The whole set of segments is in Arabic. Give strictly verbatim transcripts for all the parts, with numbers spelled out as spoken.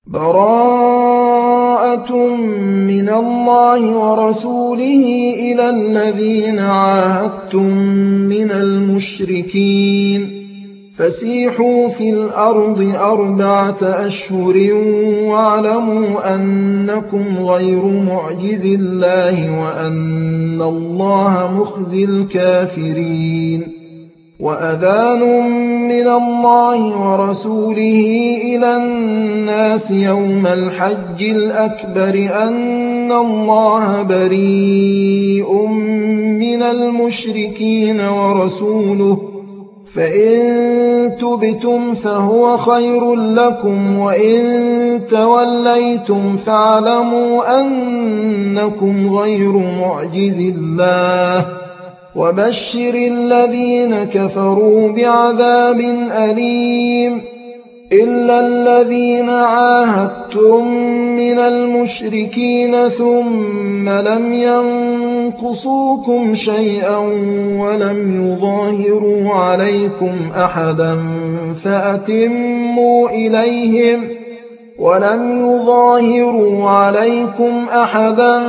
براءة من الله ورسوله إلى الذين عاهدتم من المشركين فسيحوا في الأرض أربعة أشهر واعلموا أنكم غير معجز الله وأن الله مخزي الكافرين وأذان من الله ورسوله إلى الناس يوم الحج الأكبر أن الله بريء من المشركين ورسوله فإن تبتم فهو خير لكم وإن توليتم فاعلموا أنكم غير معجز الله وبشر الذين كفروا بعذاب أليم إلا الذين عاهدتم من المشركين ثم لم ينقصوكم شيئا ولم يظاهروا عليكم أحدا فأتموا إليهم ولم يظاهروا عليكم أحدا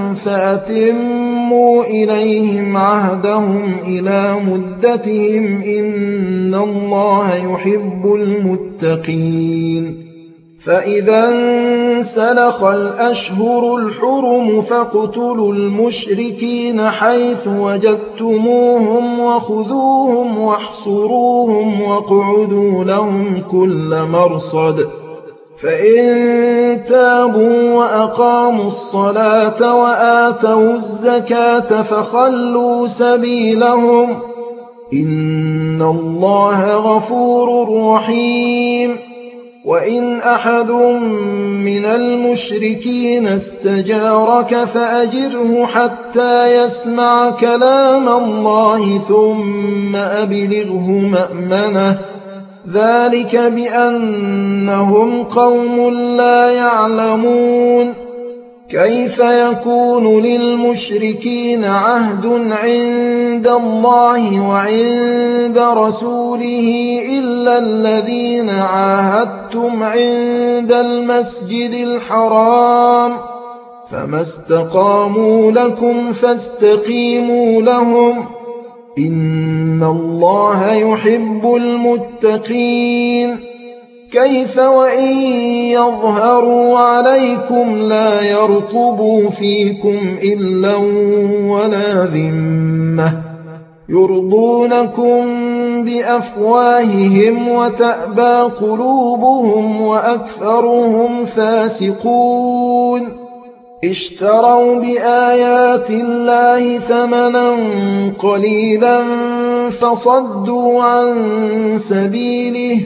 فأتموا إليهم عهدهم إلى مدتهم إن الله يحب المتقين فإذا انسلخ الأشهر الحرم فاقتلوا المشركين حيث وجدتموهم وخذوهم واحصروهم واقعدوا لهم كل مرصد فإن تابوا وأقاموا الصلاة وآتوا الزكاة فخلوا سبيلهم إن الله غفور رحيم وإن أحد من المشركين استجارك فأجره حتى يسمع كلام الله ثم أبلغه مأمنه ذلك بأنهم قوم لا يعلمون كيف يكون للمشركين عهد عند الله وعند رسوله إلا الذين عاهدتم عند المسجد الحرام فما استقاموا لكم فاستقيموا لهم إن الله يحب المتقين كيف وإن يظهروا عليكم لا يرقبوا فيكم إلا ولا ذمة يرضونكم بأفواههم وتأبى قلوبهم وأكثرهم فاسقون اشتروا بآيات الله ثمنا قليلا فصدوا عن سبيله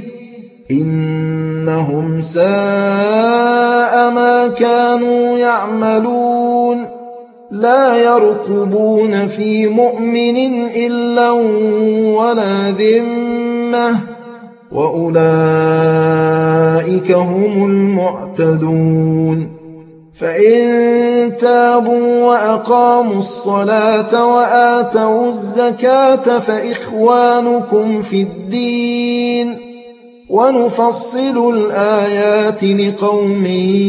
إنهم ساء ما كانوا يعملون لا يرقبون في مؤمن إلا ولا ذمة وأولئك هم المعتدون فإن تابوا وأقاموا الصلاة وآتوا الزكاة فإخوانكم في الدين ونفصل الآيات لقوم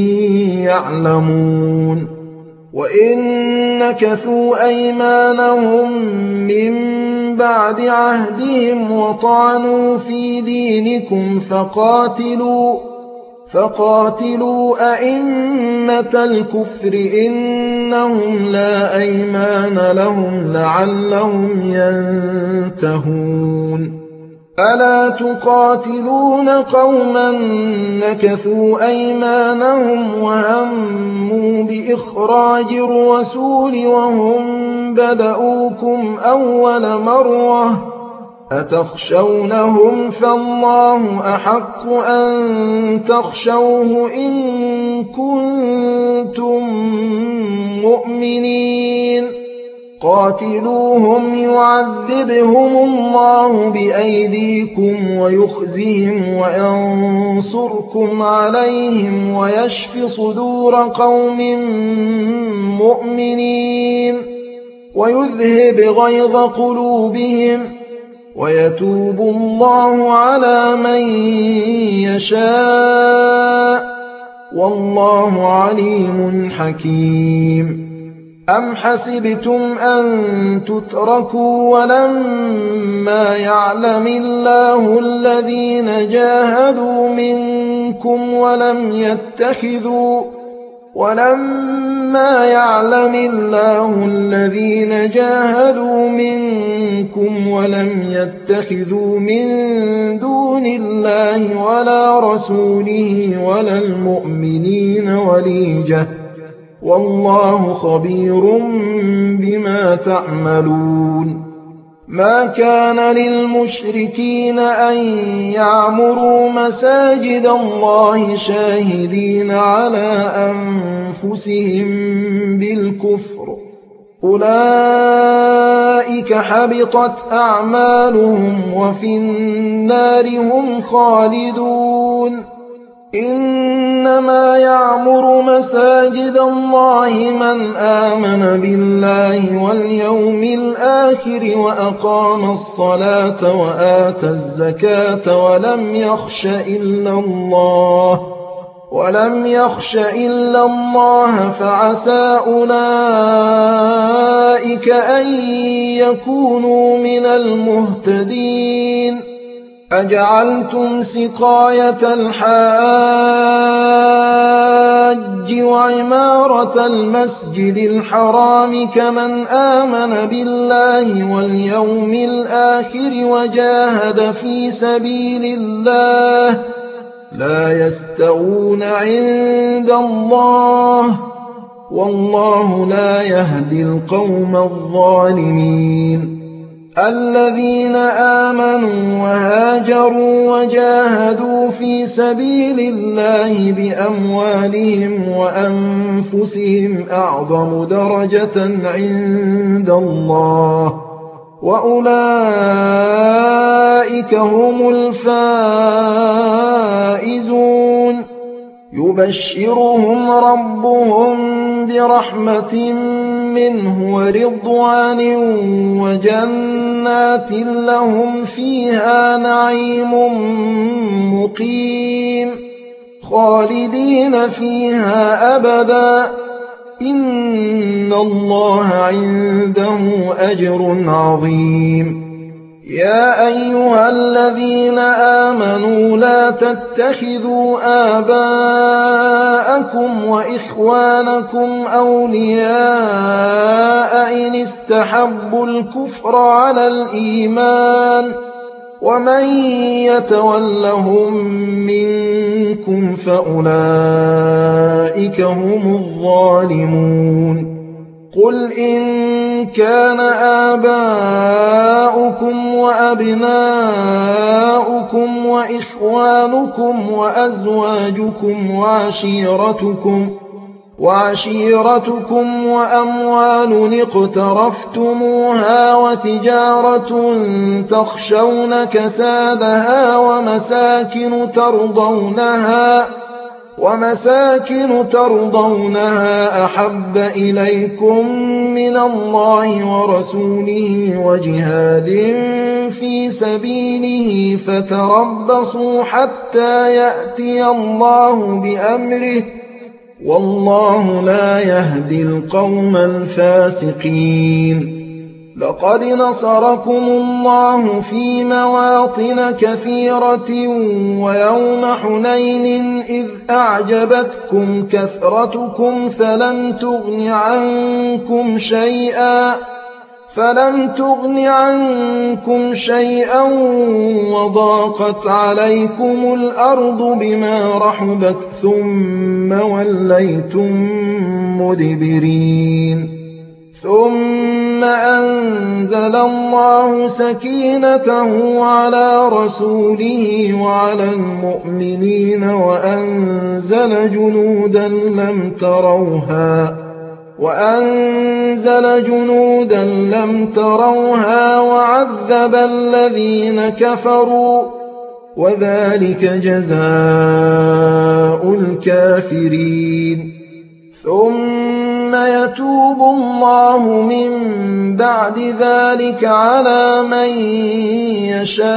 يعلمون وإن نكثوا أيمانهم من بعد عهدهم وطعنوا في دينكم فقاتلوا فقاتلوا أئمة الكفر إنهم لا أيمان لهم لعلهم ينتهون ألا تقاتلون قوما نكثوا أيمانهم وهموا بإخراج الرسول وهم بدؤوكم أول مرة أتخشونهم فالله أحق أن تخشوه إن كنتم مؤمنين قاتلوهم يعذبهم الله بأيديكم ويخزهم وينصركم عليهم ويشف صدور قوم مؤمنين ويذهب غيظ قلوبهم ويتوب الله على من يشاء والله عليم حكيم. أم حسبتم أن تتركوا ولما يعلم الله الذين جاهدوا منكم ولم يتخذوا ولما يعلم الله الذين جاهدوا منكم ولم يتخذوا من دون الله ولا رسوله ولا المؤمنين وليجة والله خبير بما تعملون. ما كان للمشركين أن يعمروا مساجد الله شاهدين على أنفسهم بالكفر أولئك حبطت أعمالهم وفي النار هم خالدون. إنما يعمر مساجد الله من آمن بالله واليوم الآخر وأقام الصلاة وآتى الزكاة ولم يخش إلا الله ولم يخش إلا الله فعسى أولئك أن يكونوا من المهتدين. أجعلتم سقاية الحاج وعمارة المسجد الحرام كمن آمن بالله واليوم الآخر وجاهد في سبيل الله لا يستوون عند الله والله لا يهدي القوم الظالمين. الذين آمنوا وهاجروا وجاهدوا في سبيل الله بأموالهم وأنفسهم أعظم درجة عند الله وأولئك هم الفائزون. يبشرهم ربهم برحمة منه ورضوان وجنات لهم فيها نعيم مقيم خالدين فيها أبدا إن الله عنده أجر عظيم. يا أيها الذين آمنوا لا تتخذوا آباءكم وإخوانكم أولياء إن استحبوا الكفر على الإيمان ومن يتولهم منكم فأولئك هم الظالمون. قل إن كان آباؤكم وأبناؤكم وإخوانكم وأزواجكم وعشيرتكم وعشيرتكم وأموال اقترفتموها وتجارة تخشون كسادها ومساكن ترضونها ومساكن ترضونها أحب إليكم من الله ورسوله وجهاد في سبيله فتربصوا حتى يأتي الله بأمره والله لا يهدي القوم الفاسقين. لقد نصركم الله في مواطن كثيرة ويوم حنين إذ أعجبتكم كثرتكم فلم تغن عنكم شيئا فلم تغن عنكم شيئا وضاقت عليكم الأرض بما رحبت ثم وليتم مدبرين. ثم أنزل الله سكينته على رسوله وعلى المؤمنين وأنزل جنودا لم تروها وأنزل جنودا لم تروها وعذب الذين كفروا وذلك جزاء الكافرين. ثم يتوب الله من بعد ذلك على من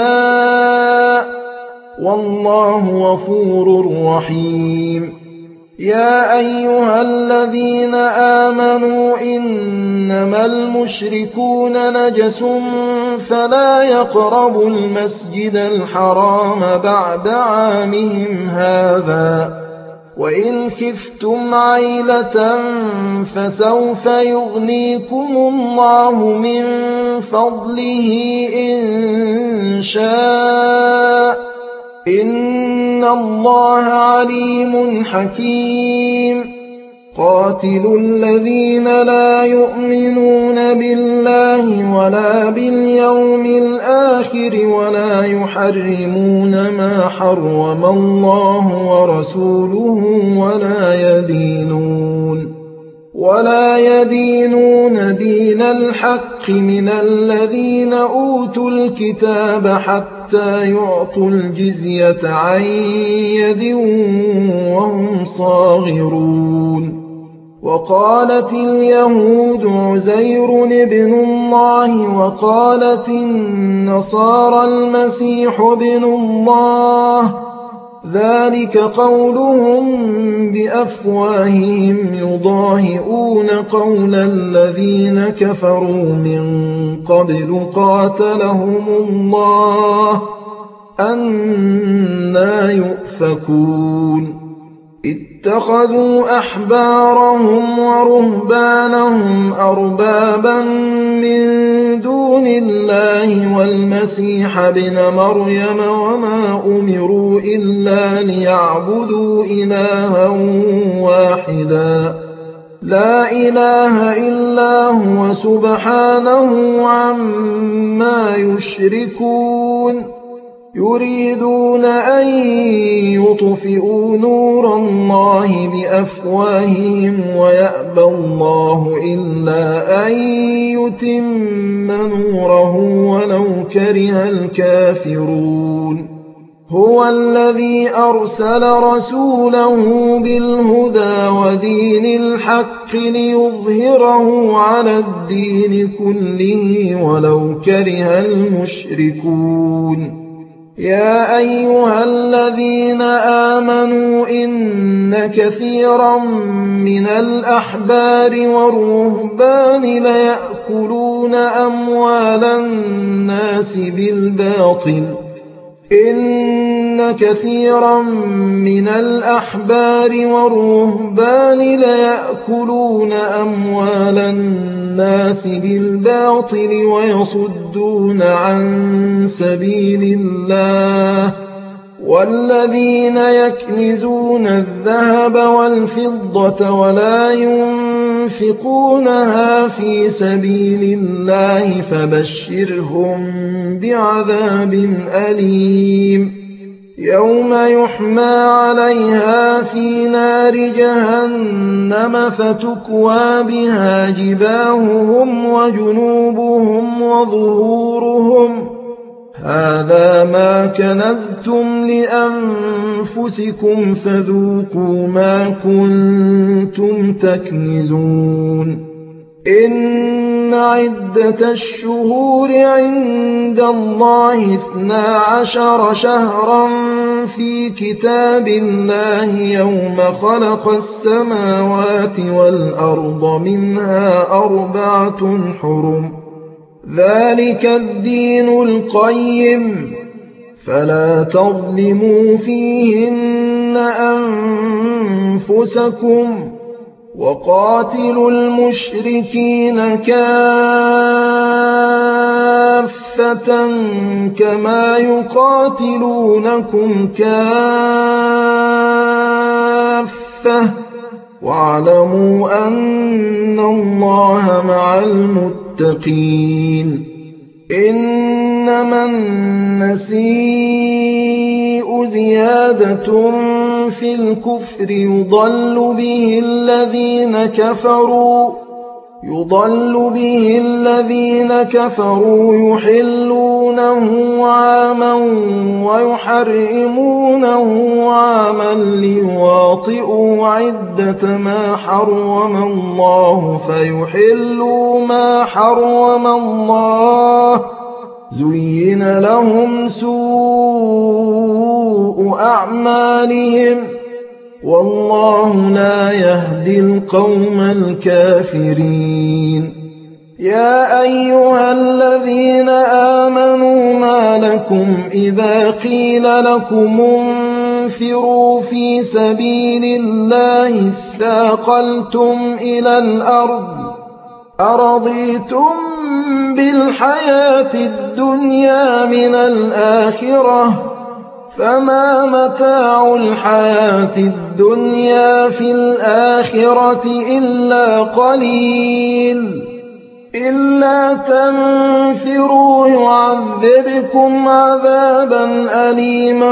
يشاء والله غفور رحيم. يا أيها الذين آمنوا إنما المشركون نجس فلا يقربوا المسجد الحرام بعد عامهم هذا وإن خفتم عيلة فسوف يغنيكم الله من فضله إن شاء إن الله عليم حكيم قاتلوا الذين لا يؤمنون بالله ولا باليوم الآخر ولا يحرمون ما حرم الله ورسوله ولا يدينون ولا يدينون دين الحق من الذين أوتوا الكتاب حتى يعطوا الجزية عن يد وهم صاغرون وقالت اليهود عزير ابن الله وقالت النصارى المسيح ابن الله ذلك قولهم بأفواههم يضاهئون قول الذين كفروا من قبل قاتلهم الله أنى يؤفكون اتخذوا أحبارهم ورهبانهم أربابا من دون الله والمسيح ابن مريم وما أمروا إلا ليعبدوا إلها واحدا لا إله إلا هو سبحانه عما يشركون يريدون أن يطفئوا نور الله بأفواههم ويأبى الله إلا أن يتم نوره ولو كره الكافرون هو الذي أرسل رسوله بالهدى ودين الحق ليظهره على الدين كله ولو كره المشركون يا أيها الذين آمنوا إن كثيرا من الأحبار والرهبان ليأكلون أموال الناس بالباطل إن كثيرا من الأحبار والرهبان ليأكلون أموال الناس بالباطل ويصدون عن سبيل الله والذين يكنزون الذهب والفضة ولا ينفقونها في سبيل الله فبشرهم بعذاب أليم يوم يحمى عليها في نار جهنم فتكوى بها جباههم وجنوبهم وظهورهم هذا ما كنزتم لأنفسكم فذوقوا ما كنتم تكنزون إن عدة الشهور عند الله اثنا عشر شهرا في كتاب الله يوم خلق السماوات والأرض منها أربعة حرم ذلك الدين القيم فلا تظلموا فيهن أنفسكم وقاتلوا المشركين كافة كما يقاتلونكم كافة واعلموا أن الله مع المتقين إنما النسيء زيادة في الكفر يضل به الذين كفروا يضل به الذين كفروا يحلونه عاما ويحرمونه عاما ليواطئوا عدة ما حرم الله فيحلوا ما حرم الله زين لهم سوء أعمالهم والله لا يهدي القوم الكافرين. يا أيها الذين آمنوا ما لكم إذا قيل لكم انفروا في سبيل الله اثاقلتم إلى الأرض أرضيتم بالحياة الدنيا من الآخرة فما متاع الحياة الدنيا في الآخرة إلا قليل إلا تنفروا يعذبكم عذابا أليما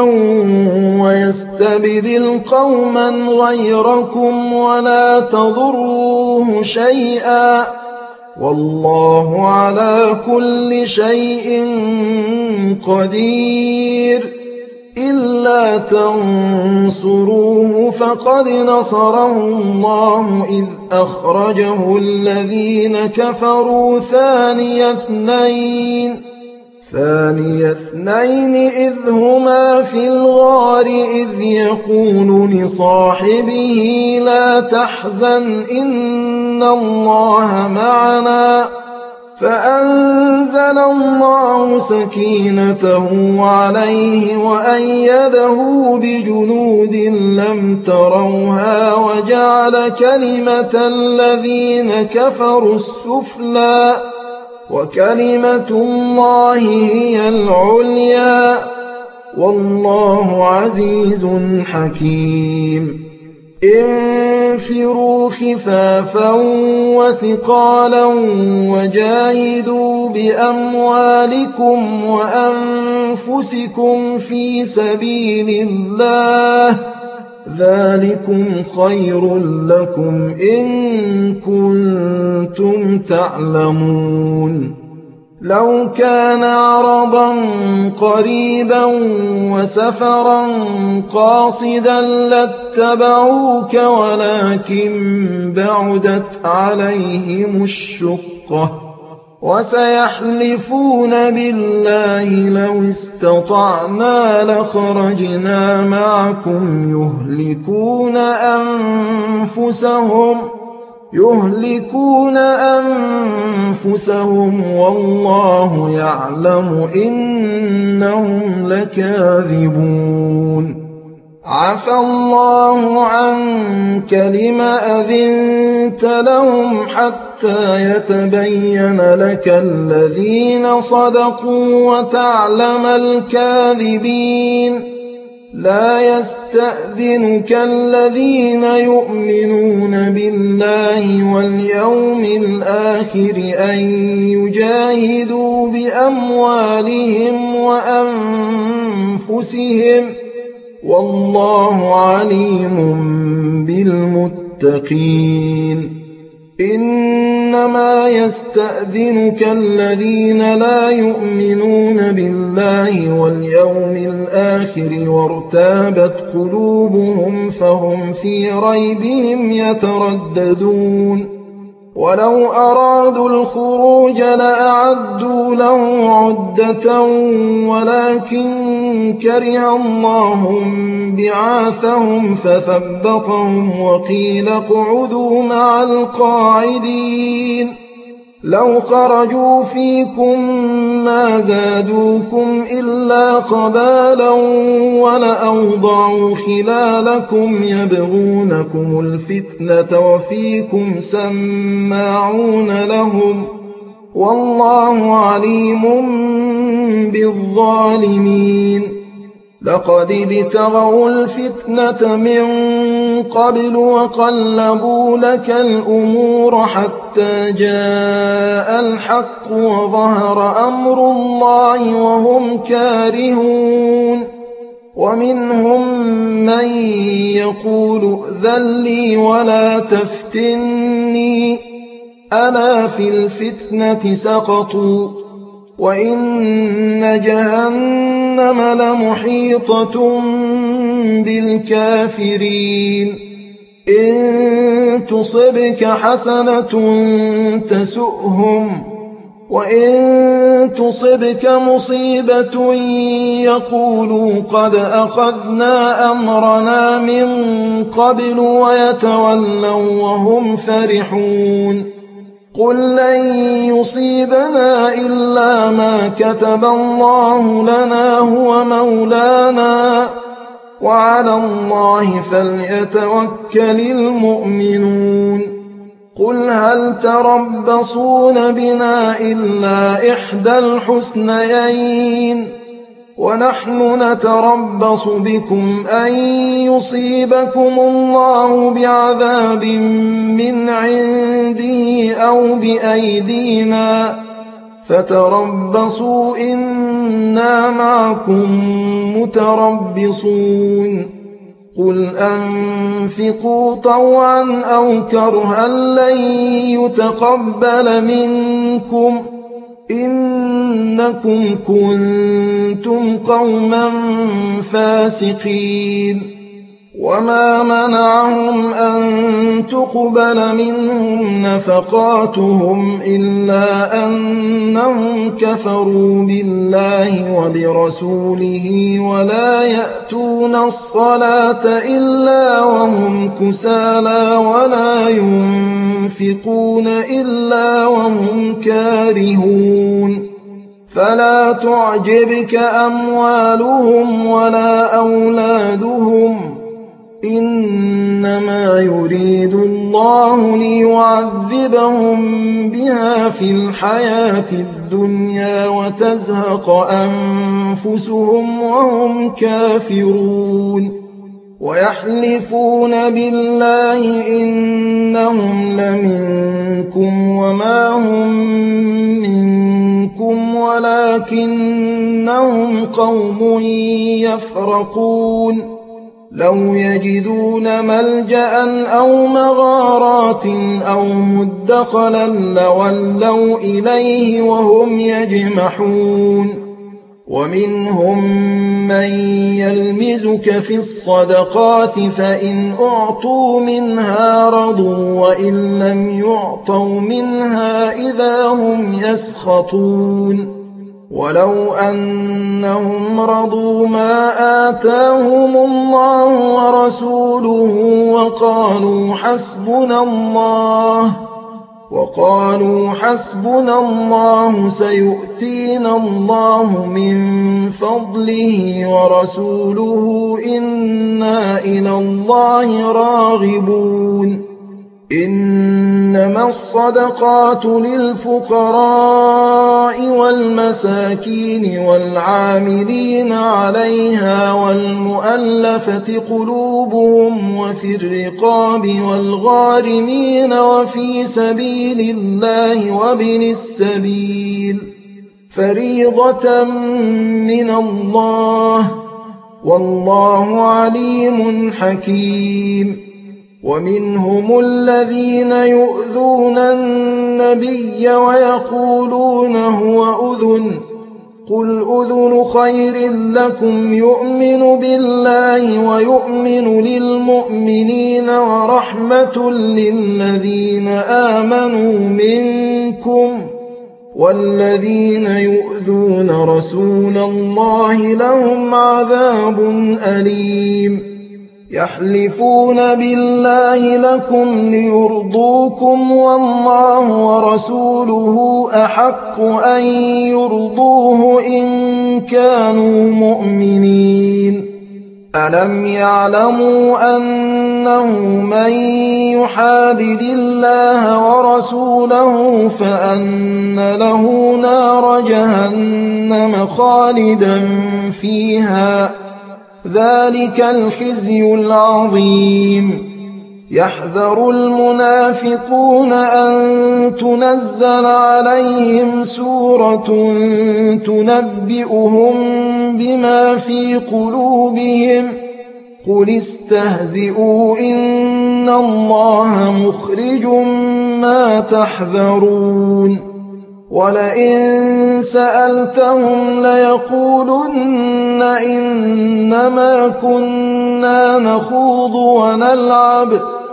ويستبدل قوما غيركم ولا تضروه شيئا والله على كل شيء قدير. إلا تنصروه فقد نصره الله إذ أخرجه الذين كفروا ثاني اثنين ثاني اثنين إذ هما في الغار إذ يقول لصاحبه لا تحزن إن الله معنا فأنزل الله سكينته عليه وأيده بجنود لم تروها وجعل كلمة الذين كفروا السفلى وكلمة الله هي العليا والله عزيز حكيم. انفروا خفافا وثقالا وجاهدوا بأموالكم وأنفسكم في سبيل الله ذلكم خير لكم إن كنتم تعلمون. لو كان عرضا قريبا وسفرا قاصدا لاتبعوك ولكن بعدت عليهم الشقة وسيحلفون بالله لو استطعنا لخرجنا معكم يهلكون أنفسهم يهلكون أنفسهم والله يعلم إنهم لكاذبون. عفى الله عنك لم أذنت لهم حتى يتبين لك الذين صدقوا وتعلم الكاذبين. لا يستأذنك الذين يؤمنون بالله واليوم الآخر أن يجاهدوا بأموالهم وأنفسهم والله عليم بالمتقين. إنما يستأذنك الذين لا يؤمنون بالله واليوم الآخر وارتابت قلوبهم فهم في ريبهم يترددون. ولو أرادوا الخروج لأعدوا له عدة ولكن كره الله بعاثهم فثبطهم وقيل اقعدوا مع القاعدين. لو خرجوا فيكم ما زادوكم إلا خبالا ولأوضعوا خلالكم يبغونكم الفتنة وفيكم سماعون لهم والله عليم بالظالمين. لقد ابتغوا الفتنة من قبل وقلبوا لك الأمور حتى جاء الحق وظهر أمر الله وهم كارهون. ومنهم من يقول ائذن لي ولا تفتني ألا في الفتنة سقطوا وإن جهنم لمحيطة بالكافرين. إن تصبك حسنة تسؤهم وإن تصبك مصيبة يقولوا قد أخذنا أمرنا من قبل ويتولوا وهم فرحون قل لن يصيبنا إلا ما كتب الله لنا هو مولانا وعلى الله فليتوكل المؤمنون قل هل تربصون بنا إلا إحدى الحسنيين ونحن نتربص بكم أن يصيبكم الله بعذاب من عنده أو بأيدينا فتربصوا إنا معكم متربصون قل أنفقوا طوعا أو كرها لن يتقبل منكم إنكم كنتم قوما فاسقين وما منعهم أن تقبل منهم نفقاتهم إلا أنهم كفروا بالله وبرسوله ولا يأتون الصلاة إلا وهم كسالى ولا ينفقون إلا وهم كارهون فلا تعجبك أموالهم ولا أولادهم إنما يريد الله ليعذبهم بها في الحياة الدنيا وتزهق أنفسهم وهم كافرون ويحلفون بالله إنهم لمنكم وما هم منكم ولكنهم قوم يفرقون لو يجدون ملجأ أو مغارات أو مدخلا لولوا إليه وهم يجمحون ومنهم من يلمزك في الصدقات فإن أعطوا منها رضوا وإن لم يعطوا منها إذا هم يسخطون ولو أنهم رضوا ما آتاهم الله ورسوله وقالوا حسبنا الله وقالوا حسبنا الله سيؤتينا الله من فضله ورسوله إنا إلى الله راغبون إنما الصدقات للفقراء والمساكين والعاملين عليها والمؤلفة قلوبهم وفي الرقاب والغارمين وفي سبيل الله وابن السبيل فريضة من الله والله عليم حكيم ومنهم الذين يؤذون النبي ويقولون هو أذن قل أذن خير لكم يؤمن بالله ويؤمن للمؤمنين ورحمة للذين آمنوا منكم والذين يؤذون رسول الله لهم عذاب أليم يحلفون بالله لكم ليرضوكم والله ورسوله أحق أن يرضوه إن كانوا مؤمنين ألم يعلموا أنه من يحادد الله ورسوله فأن له نار جهنم خالدا فيها ذلك الخزي العظيم يحذر المنافقون أن تنزل عليهم سورة تنبئهم بما في قلوبهم قل استهزئوا إن الله مخرج ما تحذرون ولئن سألتهم ليقولن إنما كنا نخوض ونلعب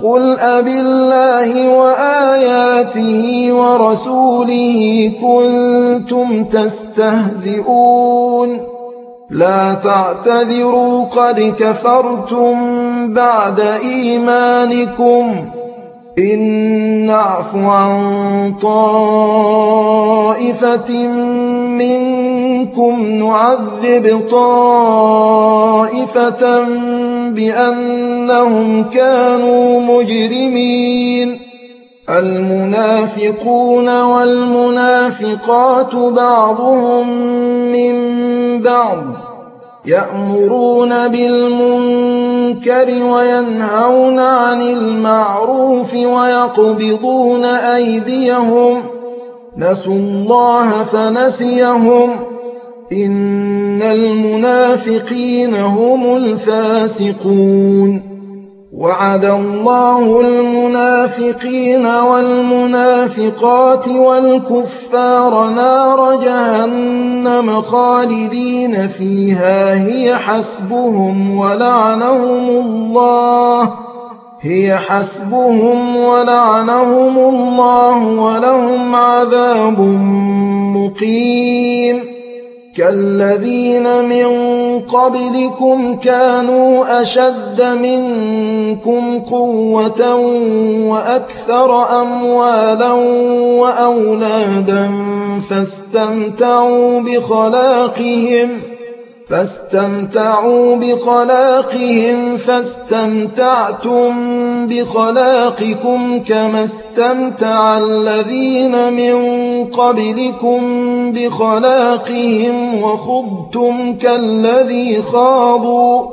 قُلْ أَبِاللَّهِ وَآيَاتِهِ وَرَسُولِهِ كُنتُمْ تَسْتَهْزِئُونَ لَا تَعْتَذِرُوا قَدْ كَفَرْتُم بَعْدَ إِيمَانِكُمْ إِن نَّعْفُ عَن طَائِفَةٍ مِّنكُمْ نُعَذِّبْ طَائِفَةً بِأَنَّهُمْ كَانُوا مُجْرِمِينَ الْمُنَافِقُونَ وَالْمُنَافِقَاتُ بَعْضُهُم مِّن بَعْضٍ يَأْمُرُونَ بِالْمُنكَرِ وَيَنْهَوْنَ عَنِ الْمَعْرُوفِ وَيَقْبِضُونَ أَيْدِيَهُمْ نَسُوا اللَّهَ فَنَسِيَهُمْ إِنَّ الْمُنَافِقِينَ هُمُ الْفَاسِقُونَ وَعَدَ اللَّهُ الْمُنَافِقِينَ وَالْمُنَافِقَاتِ وَالْكُفَّارَ نَارَ جَهَنَّمَ خَالِدِينَ فِيهَا هِيَ حَسْبُهُمْ وَلَعَنَهُمُ اللَّهُ هِيَ حَسْبُهُمْ وَلَعَنَهُمُ اللَّهُ وَلَهُمْ عَذَابٌ مُّقِيمٌ كَالَّذِينَ مِن قَبْلِكُمْ كَانُوا أَشَدَّ مِنكُمْ قُوَّةً وَأَكْثَرَ أَمْوَالًا وَأَوْلَادًا فَاسْتَمْتَعُوا بِخَلَاقِهِمْ فاستمتعوا بخلاقهم فاستمتعتم بخلاقكم كما استمتع الذين من قبلكم بخلاقهم وخضتم كالذي خاضوا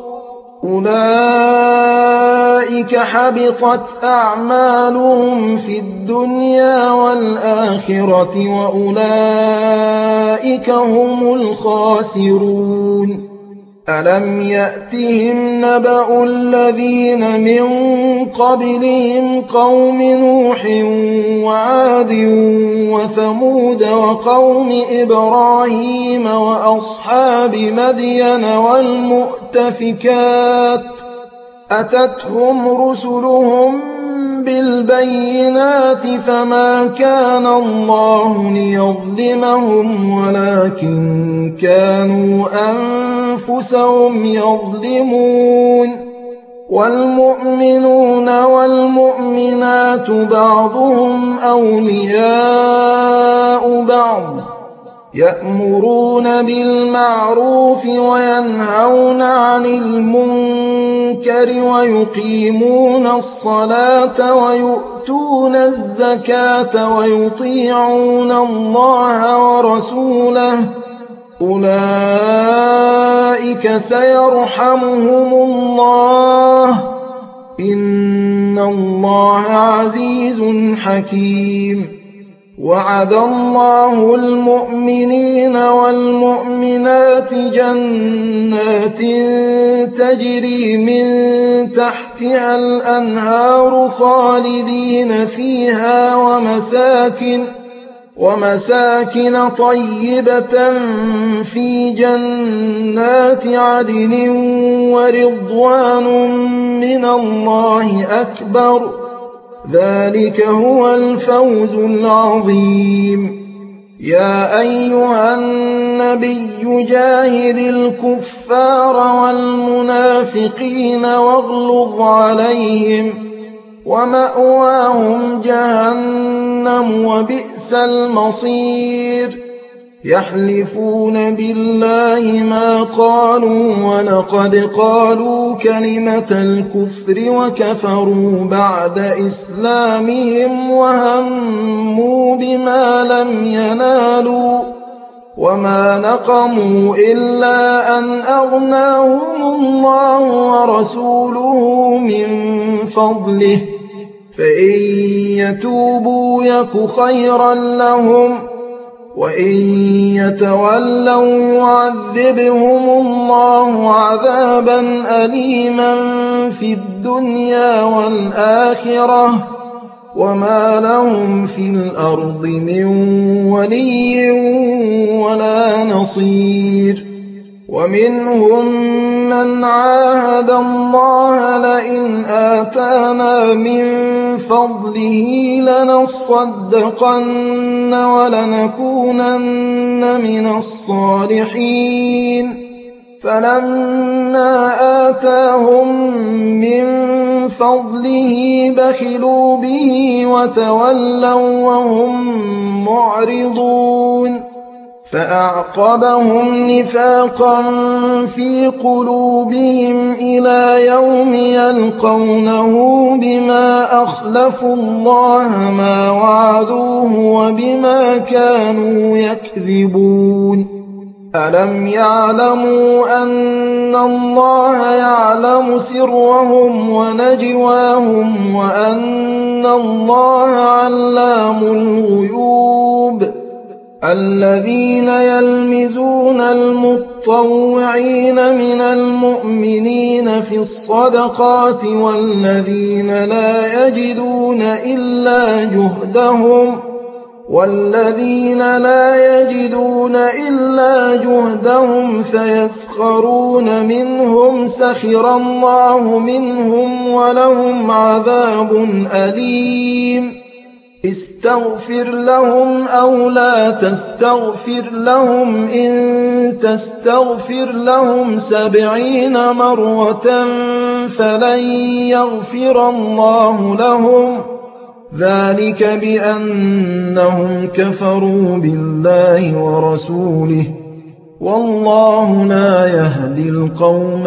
أولئك حبطت أعمالهم في الدنيا والآخرة وأولئك هم الخاسرون ألم يأتهم نبأ الذين من قبلهم قوم نوح وعاد وثمود وقوم إبراهيم وأصحاب مدين والمؤتفكات أتتهم رسلهم بالبينات فما كان الله ليظلمهم ولكن كانوا أنفسهم يظلمون والمؤمنون والمؤمنات بعضهم أولياء بعض يأمرون بالمعروف وينهون عن المنكر ويقيمون الصلاة ويؤتون الزكاة ويطيعون الله ورسوله أولئك سيرحمهم الله إن الله عزيز حكيم وعد الله المؤمنين والمؤمنات جنات تجري من تحتها الأنهار خالدين فيها ومساكن ومساكن طيبة في جنات عدن ورضوان من الله أكبر ذلك هو الفوز العظيم يا أيها النبي جاهد الكفار والمنافقين واغلظ عليهم ومأواهم جهنم وبئس المصير يحلفون بالله ما قالوا ولقد قالوا كلمة الكفر وكفروا بعد إسلامهم وهموا بما لم ينالوا وما نقموا إلا أن أغناهم الله ورسوله من فضله فإن يتوبوا يك خيرا لهم وإن يتولوا يعذبهم الله عذابا أليما في الدنيا والآخرة وما لهم في الأرض من ولي ولا نصير ومنهم من عاهد الله لئن آتانا من فضله لنصدقن ولنكونن من الصالحين فلما آتاهم من فضله بخلوا به وتولوا وهم معرضون فأعقبهم نفاقا في قلوبهم إلى يوم يلقونه بما أخلفوا الله ما وعدوه وبما كانوا يكذبون ألم يعلموا أن الله يعلم سرهم ونجواهم وأن الله علام الغيوب الذين يلمزون المطوعين من المؤمنين في الصدقات والذين لا يجدون إلا جهدهم والذين لا يجدون إلا جهدهم فيسخرون منهم سخر الله منهم ولهم عذاب أليم استغفر لهم أو لا تستغفر لهم إن تستغفر لهم سبعين مرة فلن يغفر الله لهم ذلك بأنهم كفروا بالله ورسوله والله لا يهدي القوم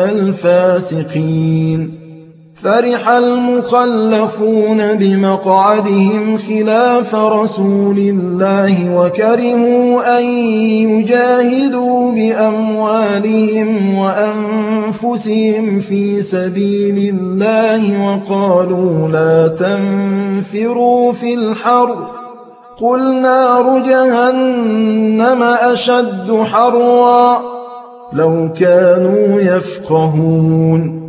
الفاسقين فرح المخلفون بمقعدهم خلاف رسول الله وكرهوا أن يجاهدوا بأموالهم وأنفسهم في سبيل الله وقالوا لا تنفروا في الحر قل نار جهنم أشد حرا لو كانوا يفقهون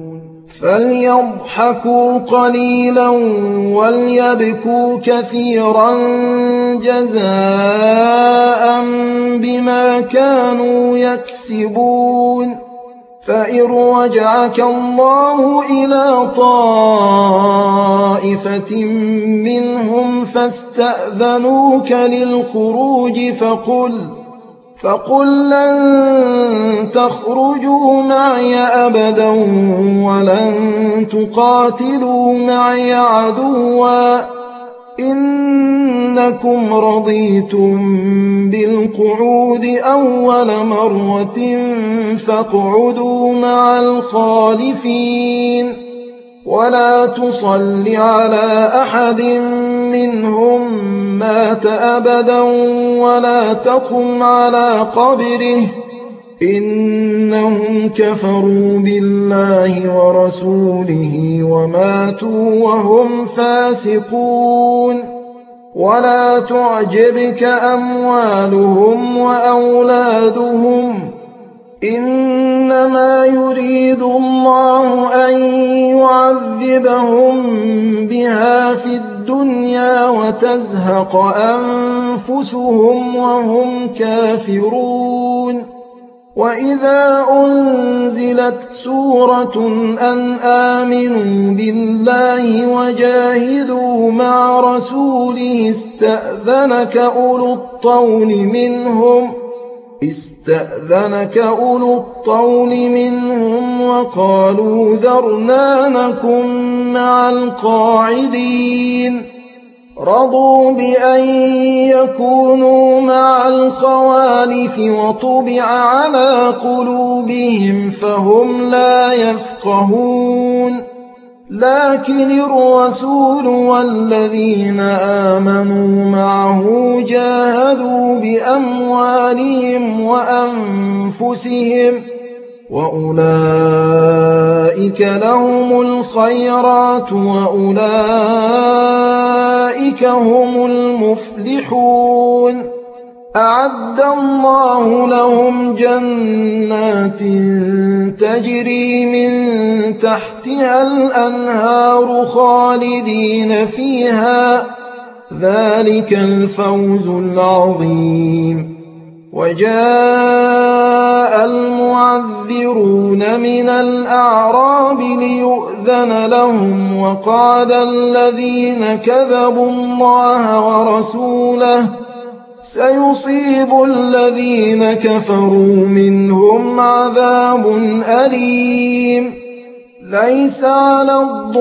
فليضحكوا قليلا وليبكوا كثيرا جزاء بما كانوا يكسبون فإن رجعك الله إلى طائفة منهم فاستأذنوك للخروج فقل فقل لن تخرجوا معي أبدا ولن تقاتلوا معي عدوا إنكم رضيتم بالقعود أول مرة فاقعدوا مع الخالفين ولا تصل على أحد منهم مات أبدا ولا تقم على قبره إنهم كفروا بالله ورسوله وماتوا وهم فاسقون ولا تعجبك أموالهم وأولادهم إنما يريد الله أن يعذبهم بها في الدنيا وتزهق أنفسهم وهم كافرون وإذا أنزلت سورة أن آمنوا بالله وجاهدوا مع رسوله استأذنك أولو الطول منهم استأذنك أولو الطول منهم وقالوا ذرنا نكن مع القاعدين رضوا بأن يكونوا مع الخوالف وطبع على قلوبهم فهم لا يفقهون لكن الرسول والذين آمنوا معه جاهدوا بأموالهم وأنفسهم وأولئك لهم الخيرات وأولئك هم المفلحون أعد الله لهم جنات تجري من تحتها الأنهار خالدين فيها ذلك الفوز العظيم وجاء المعذرون من الأعراب ليؤذن لهم وقال الذين كذبوا الله ورسوله سيصيب الذين كفروا منهم عذاب أليم ليس على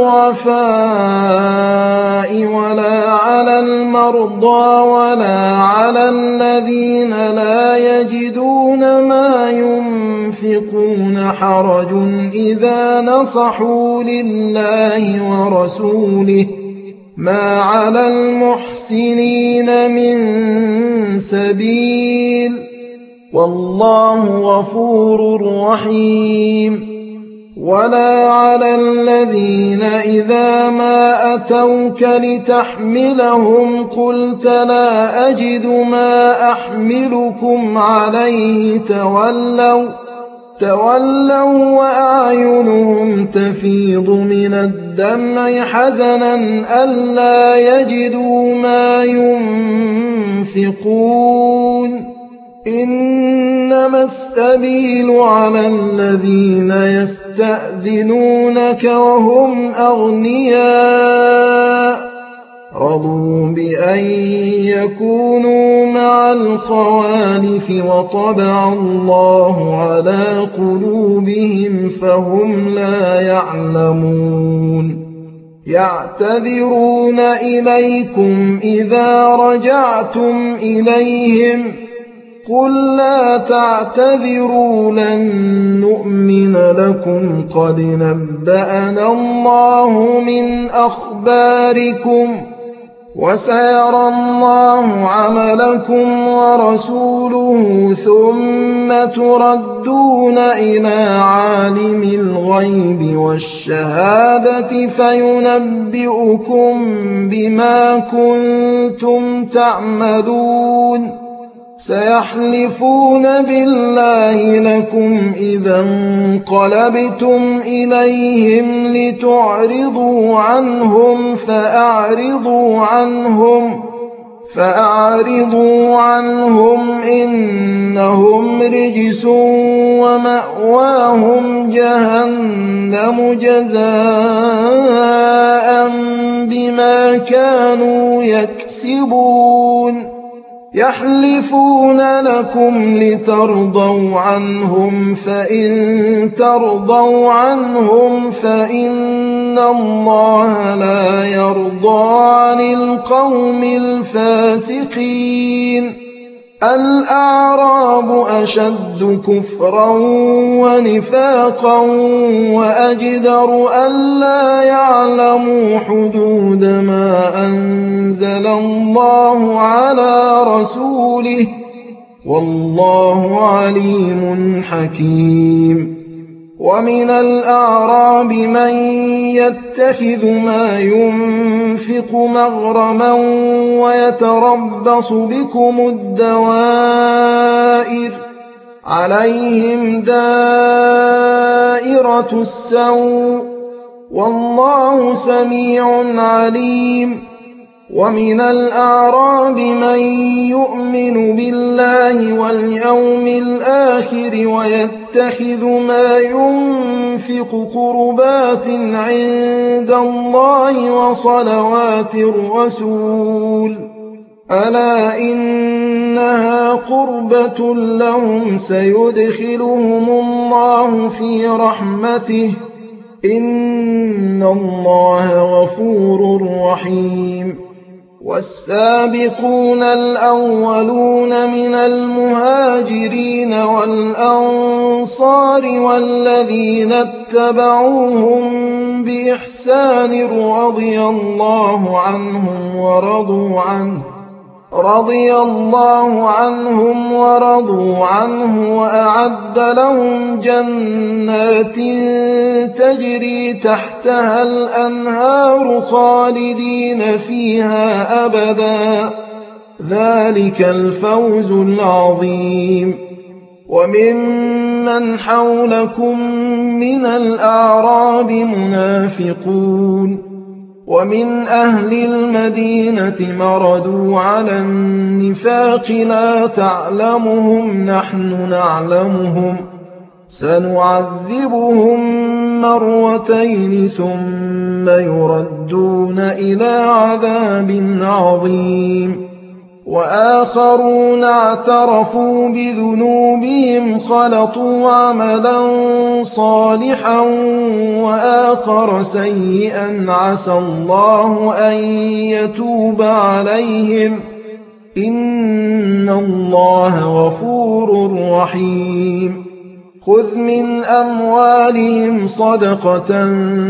الضعفاء ولا على المرضى ولا على الذين لا يجدون ما ينفقون حرج إذا نصحوا لله ورسوله ما على المحسنين من سبيل والله غفور رحيم ولا على الذين إذا ما أتوك لتحملهم قلت لا أجد ما أحملكم عليه تولوا تولوا وأعينهم تفيض من الدمع حزنا ألا يجدوا ما ينفقون إنما السبيل على الذين يستأذنونك وهم أغنياء رضوا بأن يكونوا مع الخوالف وطبع الله على قلوبهم فهم لا يعلمون يعتذرون إليكم إذا رجعتم إليهم قل لا تعتذروا لن نؤمن لكم قد نبأنا الله من أخباركم وسيرى الله عملكم ورسوله ثم تردون إلى عالم الغيب والشهادة فينبئكم بما كنتم تعملون سيحلفون بالله لكم إذا انقلبتم إليهم لتعرضوا عنهم فأعرضوا عنهم فأعرضوا عنهم إنهم رجس ومأواهم جهنم جزاء بما كانوا يكسبون يحلفون لكم لترضوا عنهم فإن ترضوا عنهم فإن الله لا يرضى عن القوم الفاسقين الأعراب أشد كفرا ونفاقا وأجدر ألا يعلموا حدود ما أنزل الله على رسوله والله عليم حكيم ومن الأعراب من يتخذ ما ينفق مغرما ويتربص بكم الدوائر عليهم دائرة السوء والله سميع عليم ومن الأعراب من يؤمن بالله واليوم الآخر ويتخذ ما ينفق قربات عند الله وصلوات الرسول ألا إنها قربة لهم سيدخلهم الله في رحمته إن الله غفور رحيم والسابقون الأولون من المهاجرين والأنصار والذين اتبعوهم بإحسان رضي الله عنهم ورضوا عنه رضي الله عنهم ورضوا عنه وأعد لهم جنات تجري تحتها الأنهار خالدين فيها أبدا ذلك الفوز العظيم وممن حولكم من الأعراب منافقون ومن أهل المدينة مردوا على النفاق لا تعلمهم نحن نعلمهم سنعذبهم مرتين ثم يردون إلى عذاب عظيم وآخرون اعترفوا بذنوبهم خلطوا عملا صالحا وآخر سيئا عسى الله أن يتوب عليهم إن الله غفور رحيم خذ من أموالهم صدقة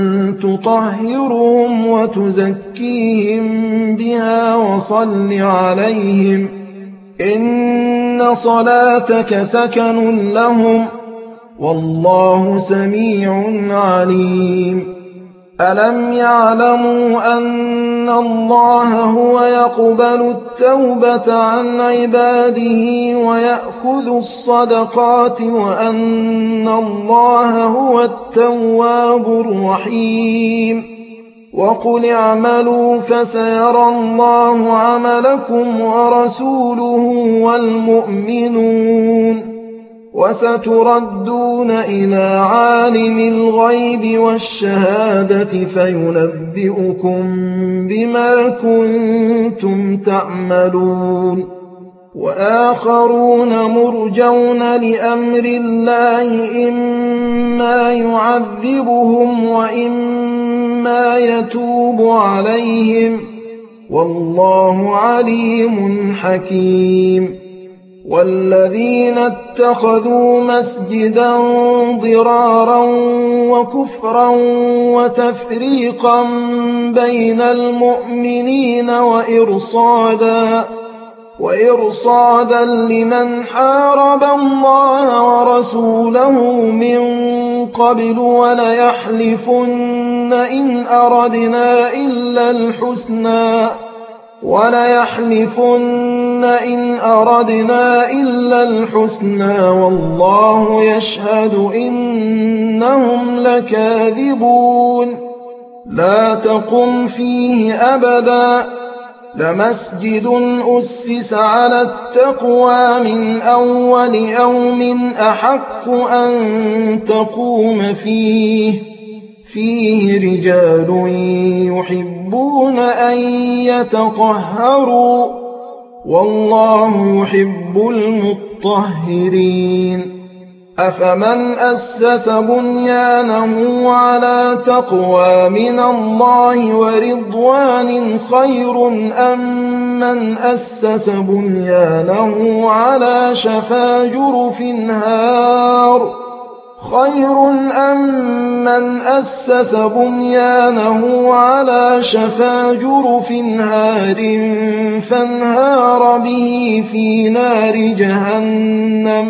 تطهرهم وتزكيهم بها وصل عليهم إن صلاتك سكن لهم والله سميع عليم ألم يعلموا أن الله هو يقبل التوبة عن عباده ويأخذ الصدقات وأن الله هو التواب الرحيم وقل اعملوا فسيرى الله عملكم ورسوله والمؤمنون وستردون إلى عالم الغيب والشهادة فينبئكم بما كنتم تعملون وآخرون مرجون لأمر الله إما يعذبهم وإما يتوب عليهم والله عليم حكيم والذين اتخذوا مسجدا ضرارا وكفرا وتفريقا بين المؤمنين وإرصادا وإرصادا لمن حارب الله ورسوله من قبل وليحلفن إن أردنا إلا الحسنى وليحلفن إن أردنا إلا الحسنى والله يشهد إنهم لكاذبون لا تقم فيه أبدا لمسجد أسس على التقوى من أول يوم أحق أن تقوم فيه فيه رجال يحبون أن يتطهروا والله يحب المطهرين أفمن أسس بنيانه على تقوى من الله ورضوان خير أم من أسس بنيانه على شفا جرف هار خير أم من أسس بنيانه على شفا جرف هار فانهار به في نار جهنم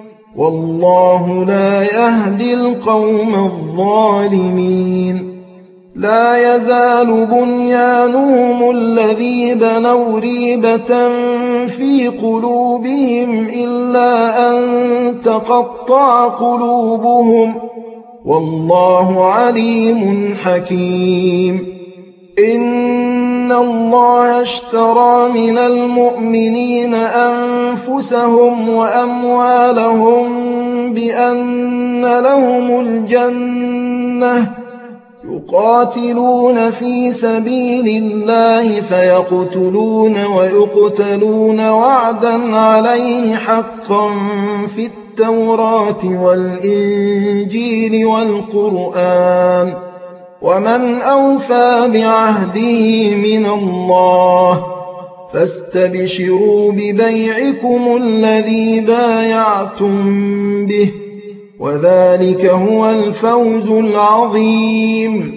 والله لا يهدي القوم الظالمين لا يزال بنيانهم الذي بنوا ريبة في قلوبهم إلا أن تقطع قلوبهم والله عليم حكيم إن الله اشترى من المؤمنين أنفسهم وأموالهم بأن لهم الجنة يقاتلون في سبيل الله فيقتلون ويقتلون وعدا عليه حقا في التوراة والإنجيل والقرآن ومن أوفى بعهده من الله فاستبشروا ببيعكم الذي بايعتم به وذلك هو الفوز العظيم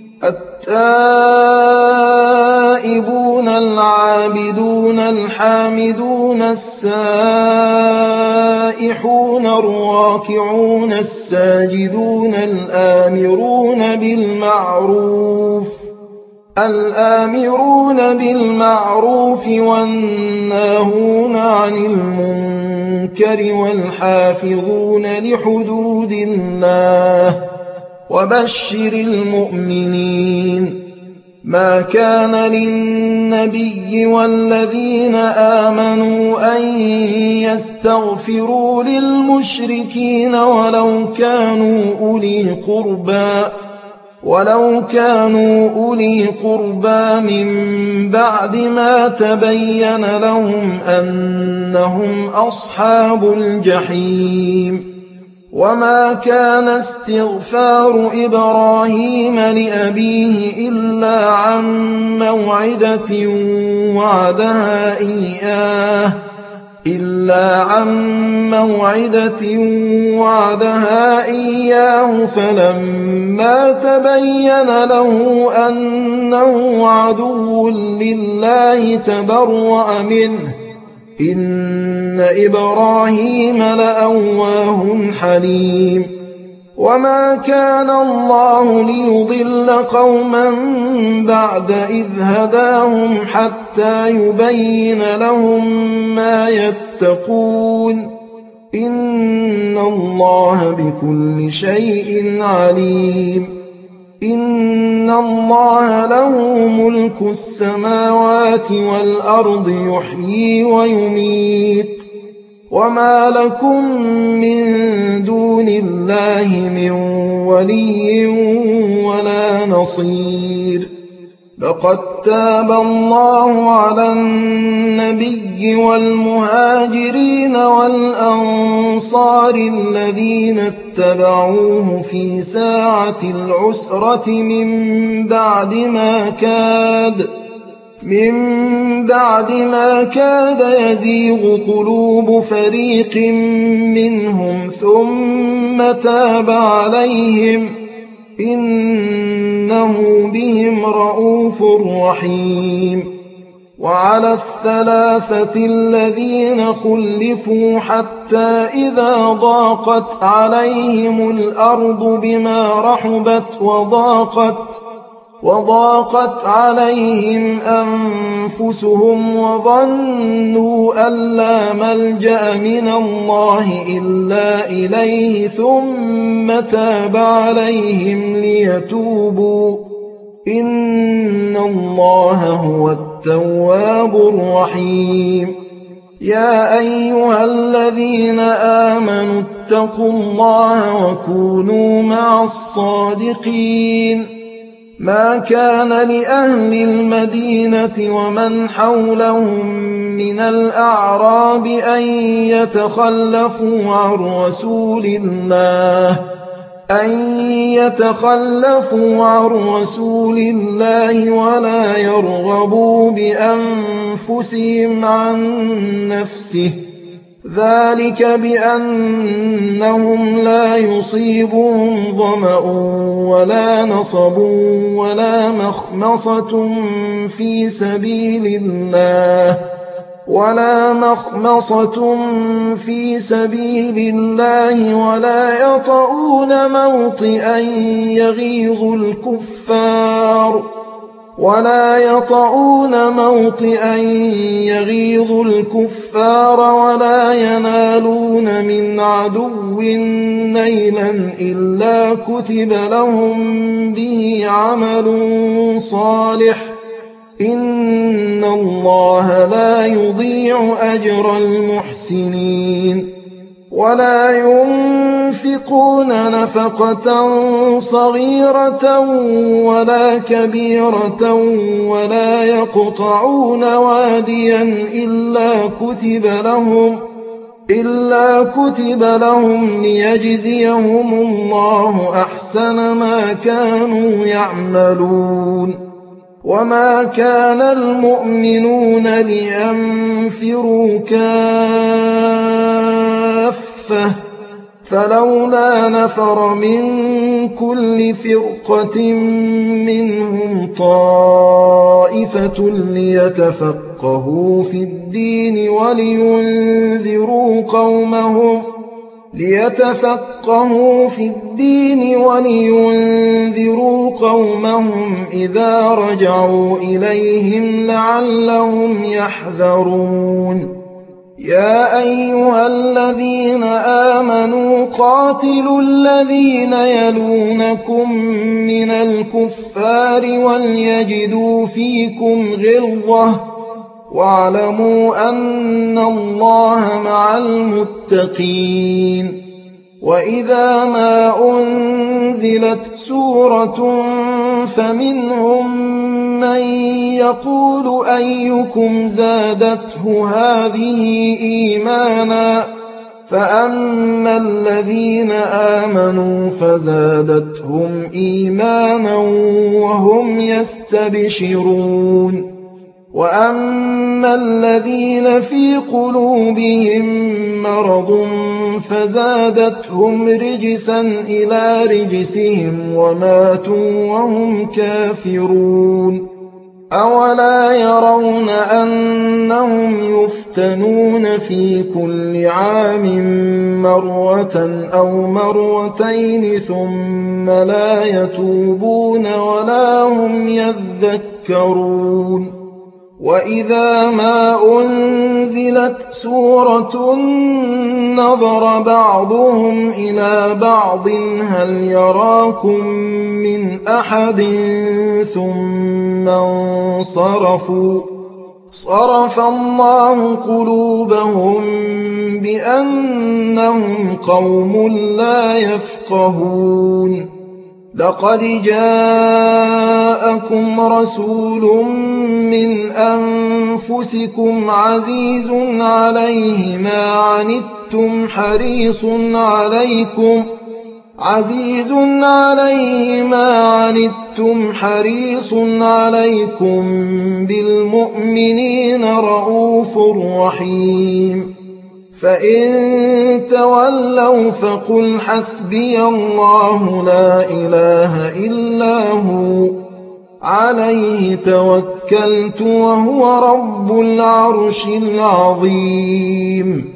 التائبون العابدون الحامدون السائحون الراكعون الساجدون الآمرون بالمعروف الآمرون بالمعروف والناهون عن المنكر والحافظون لحدود الله وبشر المؤمنين ما كان للنبي والذين آمنوا أن يستغفروا للمشركين ولو كانوا أولي قربى ولو كانوا أولي قربى من بعد ما تبين لهم أنهم أصحاب الجحيم وما كان استغفار إبراهيم لأبيه إلا عن موعدة وعدها إياه إلا عن موعدة وعدها إياه فلما تبين له أنه عدو لله تبرأ منه إن إبراهيم لأواه حليم وما كان الله ليضل قوما بعد إذ هداهم حتى يبين لهم ما يتقون إن الله بكل شيء عليم إن الله له ملك السماوات والأرض يحيي ويميت وما لكم من دون الله من ولي ولا نصير لقد تاب الله على النبي والمهاجرين والأنصار الذين اتبعوه في ساعة العسرة من بعد ما كاد من بعد ما كاد يزيغ قلوب فريق منهم ثم تاب عليهم إنه بهم رءوف رحيم وعلى الثلاثة الذين خلفوا حتى إذا ضاقت عليهم الأرض بما رحبت وضاقت وضاقت عليهم أنفسهم وظنوا أن لا ملجأ من الله إلا إليه ثم تاب عليهم ليتوبوا إن الله هو التواب الرحيم يا أيها الذين آمنوا اتقوا الله وكونوا مع الصادقين ما كان لأهل المدينة ومن حولهم من الأعراب أن يتخلفوا عن رسول الله أن يتخلفوا عن رسول الله ولا يرغبوا بأنفسهم عن نفسه ذلك بأنهم لا يصيبهم ظمأ ولا نصب ولا مخمصة في سبيل الله ولا مخمصة في سبيل الله ولا يطؤون موطئا يغيظ الكفار ولا يطؤون موطئا يغيظ الكفار ولا ينالون من عدو نيلا إلا كتب لهم به عمل صالح إن الله لا يضيع أجر المحسنين ولا ينفقون نفقة صغيرة ولا كبيرة ولا يقطعون واديا إلا كتب لهم إلا كتب لهم ليجزيهم الله أحسن ما كانوا يعملون وما كان المؤمنون لينفروا كافة فلولا نفر من كل فرقة منهم طائفة ليتفقهوا في الدين ولينذروا قومهم ليتفقهوا في الدين ولينذروا قومهم إذا رجعوا إليهم لعلهم يحذرون يا أيها الذين آمنوا قاتلوا الذين يلونكم من الكفار وليجدوا فيكم غلظة واعلموا أن الله مع المتقين. وإذا ما أنزلت سورة فمنهم من يقول أيكم زادته هذه إيمانا فأما الذين آمنوا فزادتهم إيمانا وهم يستبشرون. وأما الذين في قلوبهم مرض فزادتهم رجسا إلى رجسهم وماتوا وهم كافرون. أولا يرون أنهم يفتنون في كل عام مرة أو مرتين ثم لا يتوبون ولا هم يذكرون. وإذا ما أنزلت سورة نظر بعضهم إلى بعض هل يراكم من أحد ثم انصرفوا صرف الله قلوبهم بأنهم قوم لا يفقهون. لقد جاءكم رسول من أنفسكم عزيز عليه ما عنتم حريص عليكم عزيز عليه ما عنتم حريص عليكم بالمؤمنين رؤوف رحيم. فإن تولوا فقل حسبي الله لا إله إلا هو عليه توكلت وهو رب العرش العظيم.